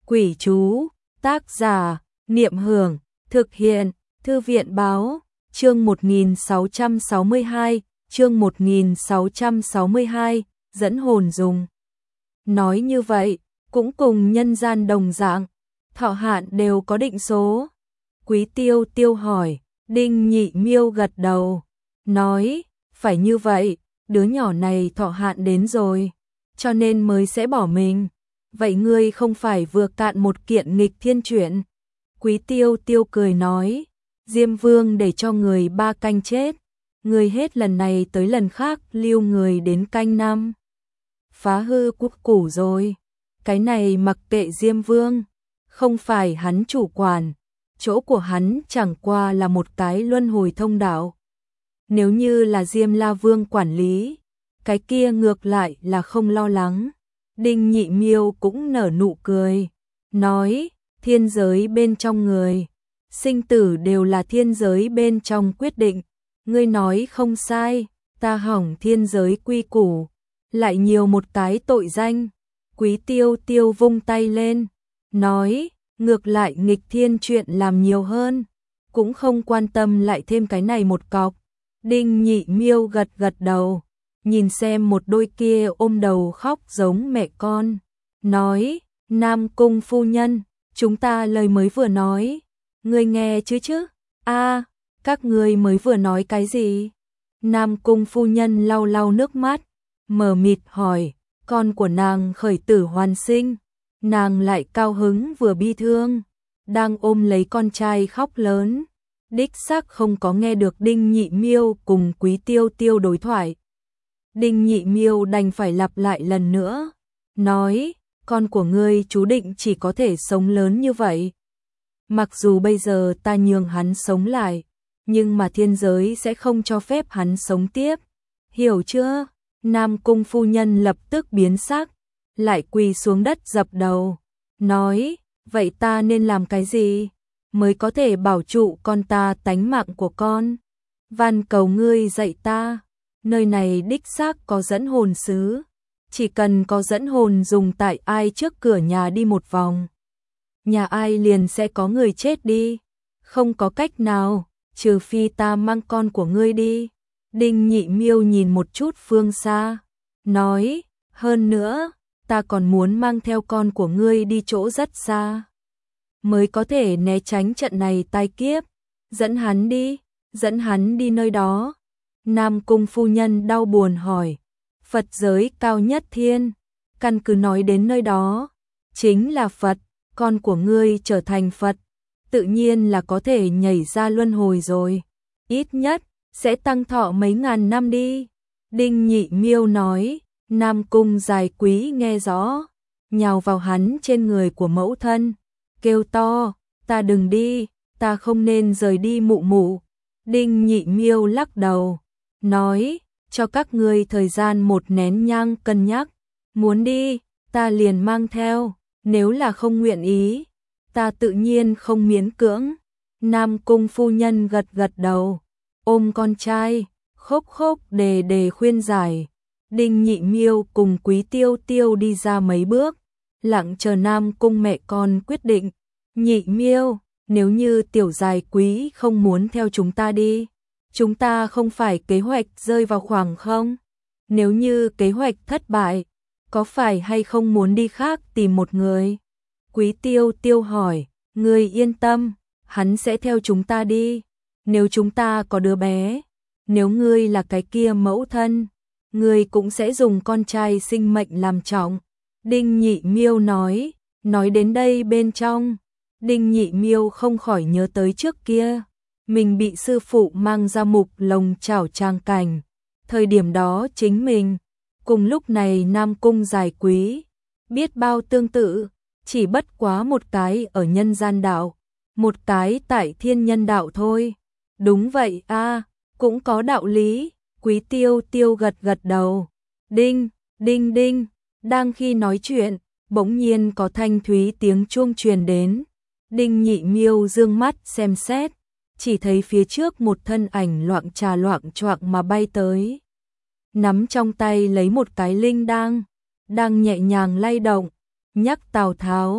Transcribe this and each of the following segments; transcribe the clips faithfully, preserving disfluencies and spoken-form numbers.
Quỷ chú, tác giả, Niệm Hưởng, thực hiện, Thư viện Báo, chương một nghìn sáu trăm sáu mươi hai, chương một nghìn sáu trăm sáu mươi hai, dẫn hồn dùng. Nói như vậy, cũng cùng nhân gian đồng dạng, thọ hạn đều có định số. Quý Tiêu Tiêu hỏi, Đinh Nhị Miêu gật đầu, nói, phải như vậy, đứa nhỏ này thọ hạn đến rồi, cho nên mới sẽ bỏ mình. Vậy ngươi không phải vừa cạn một kiện nghịch thiên chuyện? Quý Tiêu Tiêu cười nói, Diêm Vương để cho người ba canh chết, người hết lần này tới lần khác lưu người đến canh năm. Phá hư quốc củ rồi, cái này mặc kệ Diêm Vương, không phải hắn chủ quản, chỗ của hắn chẳng qua là một cái luân hồi thông đạo. Nếu như là Diêm La Vương quản lý, cái kia ngược lại là không lo lắng. Đinh Nhị Miêu cũng nở nụ cười, nói, thiên giới bên trong người, sinh tử đều là thiên giới bên trong quyết định. Ngươi nói không sai, ta hỏng thiên giới quy củ, lại nhiều một cái tội danh. Quý Tiêu Tiêu vung tay lên, nói, ngược lại nghịch thiên chuyện làm nhiều hơn, cũng không quan tâm lại thêm cái này một cọc. Đinh Nhị Miêu gật gật đầu, nhìn xem một đôi kia ôm đầu khóc giống mẹ con, nói, Nam Cung phu nhân, chúng ta lời mới vừa nói, ngươi nghe chứ chứ? A, các ngươi mới vừa nói cái gì? Nam Cung phu nhân lau lau nước mắt, mờ mịt hỏi, con của nàng khởi tử hoàn sinh. Nàng lại cao hứng vừa bi thương, đang ôm lấy con trai khóc lớn. Đích xác không có nghe được Đinh Nhị Miêu cùng Quý Tiêu Tiêu đối thoại. Đinh Nhị Miêu đành phải lặp lại lần nữa, nói, con của ngươi chú định chỉ có thể sống lớn như vậy. Mặc dù bây giờ ta nhường hắn sống lại, nhưng mà thiên giới sẽ không cho phép hắn sống tiếp. Hiểu chưa? Nam Cung phu nhân lập tức biến sắc, lại quỳ xuống đất dập đầu, nói, vậy ta nên làm cái gì mới có thể bảo trụ con ta tánh mạng của con? Van cầu ngươi dạy ta, nơi này đích xác có dẫn hồn sứ, chỉ cần có dẫn hồn dùng tại ai trước cửa nhà đi một vòng, nhà ai liền sẽ có người chết đi, không có cách nào, trừ phi ta mang con của ngươi đi. Đinh Nhị Miêu nhìn một chút phương xa, nói, hơn nữa, ta còn muốn mang theo con của ngươi đi chỗ rất xa, mới có thể né tránh trận này tai kiếp. Dẫn hắn đi, dẫn hắn đi nơi đó. Nam Cung phu nhân đau buồn hỏi, Phật giới cao nhất thiên, căn cứ nói đến nơi đó, chính là Phật, con của ngươi trở thành Phật, tự nhiên là có thể nhảy ra luân hồi rồi, ít nhất sẽ tăng thọ mấy ngàn năm đi. Đinh Nhị Miêu nói. Nam Cung Dài Quý nghe rõ, nhào vào hắn trên người của mẫu thân, kêu to, ta đừng đi, ta không nên rời đi mụ mụ. Đinh Nhị Miêu lắc đầu, nói, cho các ngươi thời gian một nén nhang cân nhắc, muốn đi, ta liền mang theo, nếu là không nguyện ý, ta tự nhiên không miễn cưỡng. Nam Cung phu nhân gật gật đầu, ôm con trai, khóc khóc đề đề khuyên giải. Đinh Nhị Miêu cùng Quý Tiêu Tiêu đi ra mấy bước, lặng chờ Nam Cung mẹ con quyết định. Nhị Miêu, nếu như Tiểu Dài Quý không muốn theo chúng ta đi, chúng ta không phải kế hoạch rơi vào khoảng không? Nếu như kế hoạch thất bại, có phải hay không muốn đi khác tìm một người? Quý Tiêu Tiêu hỏi, ngươi yên tâm, hắn sẽ theo chúng ta đi. Nếu chúng ta có đứa bé, nếu ngươi là cái kia mẫu thân, ngươi cũng sẽ dùng con trai sinh mệnh làm trọng. Đinh Nhị Miêu nói, nói đến đây bên trong, Đinh Nhị Miêu không khỏi nhớ tới trước kia, mình bị sư phụ mang ra mục lồng chảo trang cảnh, thời điểm đó chính mình, cùng lúc này Nam Cung Dài Quý, biết bao tương tự, chỉ bất quá một cái ở nhân gian đạo, một cái tại thiên nhân đạo thôi. Đúng vậy a, cũng có đạo lý. Quý Tiêu Tiêu gật gật đầu. Đinh, đinh đinh, đang khi nói chuyện, bỗng nhiên có thanh thúy tiếng chuông truyền đến. Đinh Nhị Miêu dương mắt xem xét, chỉ thấy phía trước một thân ảnh loạng trà loạng choạng mà bay tới. Nắm trong tay lấy một cái linh đăng, đang nhẹ nhàng lay động, nhắc Tào Tháo,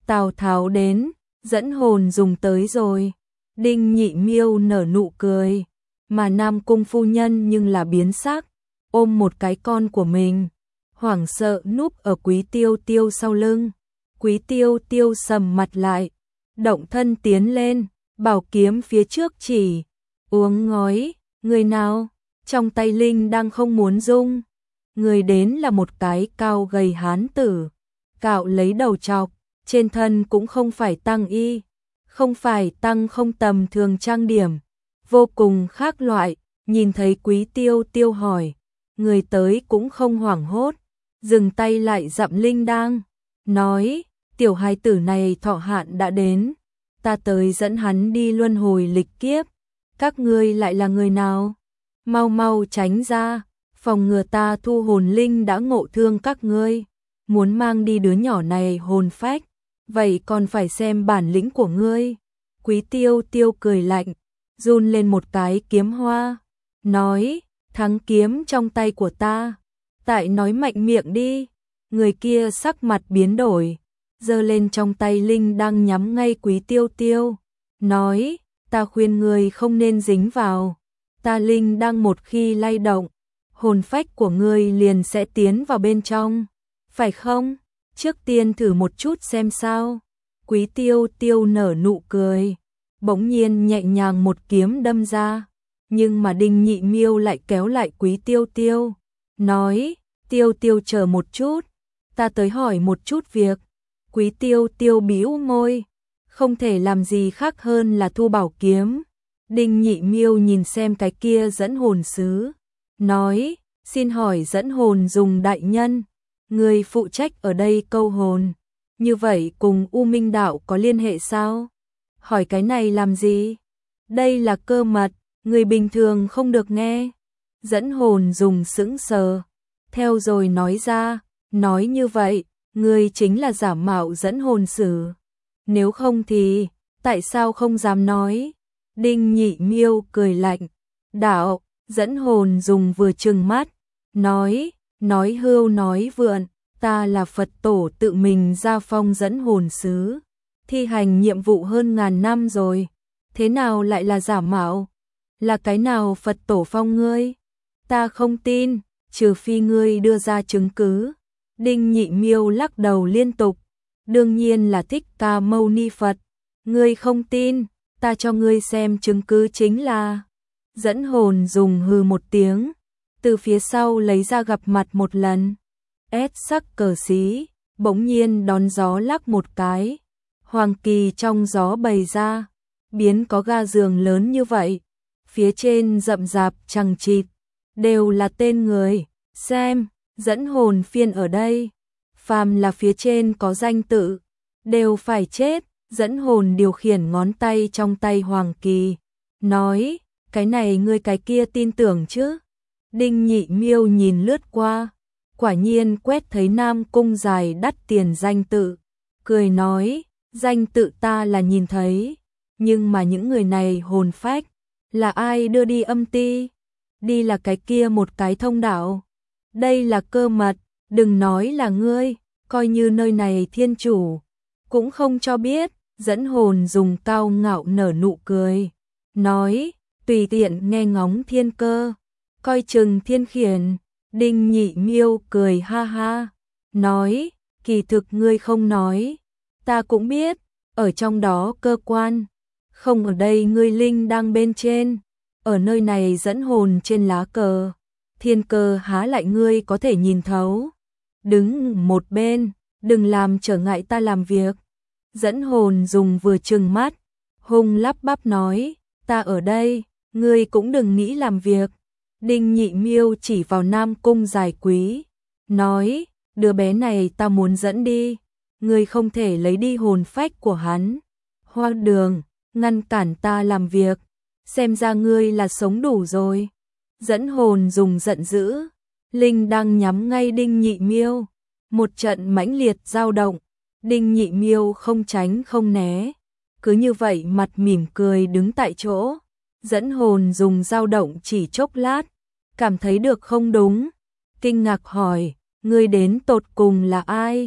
Tào Tháo đến, dẫn hồn dùng tới rồi. Đinh Nhị Miêu nở nụ cười, mà Nam Cung phu nhân nhưng là biến sắc, ôm một cái con của mình, hoảng sợ núp ở Quý Tiêu Tiêu sau lưng. Quý Tiêu Tiêu sầm mặt lại, động thân tiến lên, bảo kiếm phía trước chỉ, uống ngói, người nào? Trong tay Linh đang không muốn dung. Người đến là một cái cao gầy hán tử, cạo lấy đầu trọc, trên thân cũng không phải tăng y, không phải tăng không tầm thường trang điểm, vô cùng khác loại. Nhìn thấy Quý Tiêu Tiêu hỏi, người tới cũng không hoảng hốt, dừng tay lại dặm Linh đang, nói, tiểu hài tử này thọ hạn đã đến, ta tới dẫn hắn đi luân hồi lịch kiếp, các ngươi lại là người nào? Mau mau tránh ra, phòng ngừa ta thu hồn linh đã ngộ thương các ngươi, muốn mang đi đứa nhỏ này hồn phách, vậy còn phải xem bản lĩnh của ngươi. Quý Tiêu Tiêu cười lạnh, run lên một cái kiếm hoa, nói, thắng kiếm trong tay của ta, tại nói mạnh miệng đi. Người kia sắc mặt biến đổi, giơ lên trong tay Linh đang nhắm ngay Quý Tiêu Tiêu, nói, ta khuyên ngươi không nên dính vào, ta Linh đang một khi lay động, hồn phách của ngươi liền sẽ tiến vào bên trong, phải không? Trước tiên thử một chút xem sao. Quý Tiêu Tiêu nở nụ cười, bỗng nhiên nhẹ nhàng một kiếm đâm ra, nhưng mà Đinh Nhị Miêu lại kéo lại Quý Tiêu Tiêu, nói, Tiêu Tiêu chờ một chút, ta tới hỏi một chút việc. Quý Tiêu Tiêu bĩu môi, không thể làm gì khác hơn là thu bảo kiếm. Đinh Nhị Miêu nhìn xem cái kia dẫn hồn sứ, nói, xin hỏi dẫn hồn dùng đại nhân, người phụ trách ở đây câu hồn, như vậy cùng U Minh Đạo có liên hệ sao? Hỏi cái này làm gì? Đây là cơ mật, người bình thường không được nghe. Dẫn hồn dùng sững sờ, theo rồi nói ra, nói như vậy, người chính là giả mạo dẫn hồn sử. Nếu không thì, tại sao không dám nói? Đinh Nhị Miêu cười lạnh, đạo, dẫn hồn dùng vừa trừng mắt, nói, nói hưu nói vượn, ta là Phật tổ tự mình ra phong dẫn hồn sứ, thi hành nhiệm vụ hơn ngàn năm rồi, thế nào lại là giả mạo? Là cái nào Phật tổ phong ngươi? Ta không tin, trừ phi ngươi đưa ra chứng cứ. Đinh Nhị Miêu lắc đầu liên tục, đương nhiên là Thích Ca Mâu Ni Phật, ngươi không tin, ta cho ngươi xem chứng cứ chính là. Dẫn hồn dùng hừ một tiếng, từ phía sau lấy ra gặp mặt một lần, ép sắc cờ xí, bỗng nhiên đón gió lắc một cái, hoàng kỳ trong gió bày ra, biến có ga giường lớn như vậy, phía trên rậm rạp chằng chịt, đều là tên người, xem, dẫn hồn phiên ở đây, phàm là phía trên có danh tự, đều phải chết. Dẫn hồn điều khiển ngón tay trong tay hoàng kỳ, nói, cái này ngươi cái kia tin tưởng chứ? Đinh Nhị Miêu nhìn lướt qua, quả nhiên quét thấy Nam Cung dài đắt tiền danh tự, cười nói, danh tự ta là nhìn thấy, nhưng mà những người này hồn phách, là ai đưa đi âm ti? Đi là cái kia một cái thông đạo, đây là cơ mật, đừng nói là ngươi, coi như nơi này thiên chủ, cũng không cho biết. Dẫn hồn dùng cao ngạo nở nụ cười, nói, tùy tiện nghe ngóng thiên cơ, coi chừng thiên khiển. Đinh Nhị Miêu cười ha ha, nói, kỳ thực ngươi không nói, ta cũng biết, ở trong đó cơ quan, không ở đây ngươi Linh đang bên trên, ở nơi này dẫn hồn trên lá cờ, thiên cơ há lại ngươi có thể nhìn thấu, đứng một bên, đừng làm trở ngại ta làm việc. Dẫn hồn dùng vừa trừng mắt, hung lắp bắp nói, ta ở đây, ngươi cũng đừng nghĩ làm việc. Đinh Nhị Miêu chỉ vào Nam Cung Giải Quý, nói, đứa bé này ta muốn dẫn đi, ngươi không thể lấy đi hồn phách của hắn. Hoa Đường, ngăn cản ta làm việc, xem ra ngươi là sống đủ rồi. Dẫn hồn dùng giận dữ, Linh đang nhắm ngay Đinh Nhị Miêu, một trận mãnh liệt dao động. Đinh Nhị Miêu không tránh không né, cứ như vậy mặt mỉm cười đứng tại chỗ. Dẫn hồn dùng dao động chỉ chốc lát, cảm thấy được không đúng, kinh ngạc hỏi, ngươi đến tột cùng là ai?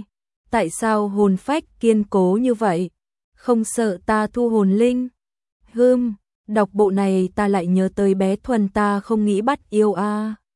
Tại sao hồn phách kiên cố như vậy? Không sợ ta thu hồn linh? Hưm, đọc bộ này ta lại nhớ tới bé Thuần ta không nghĩ bắt yêu a. À.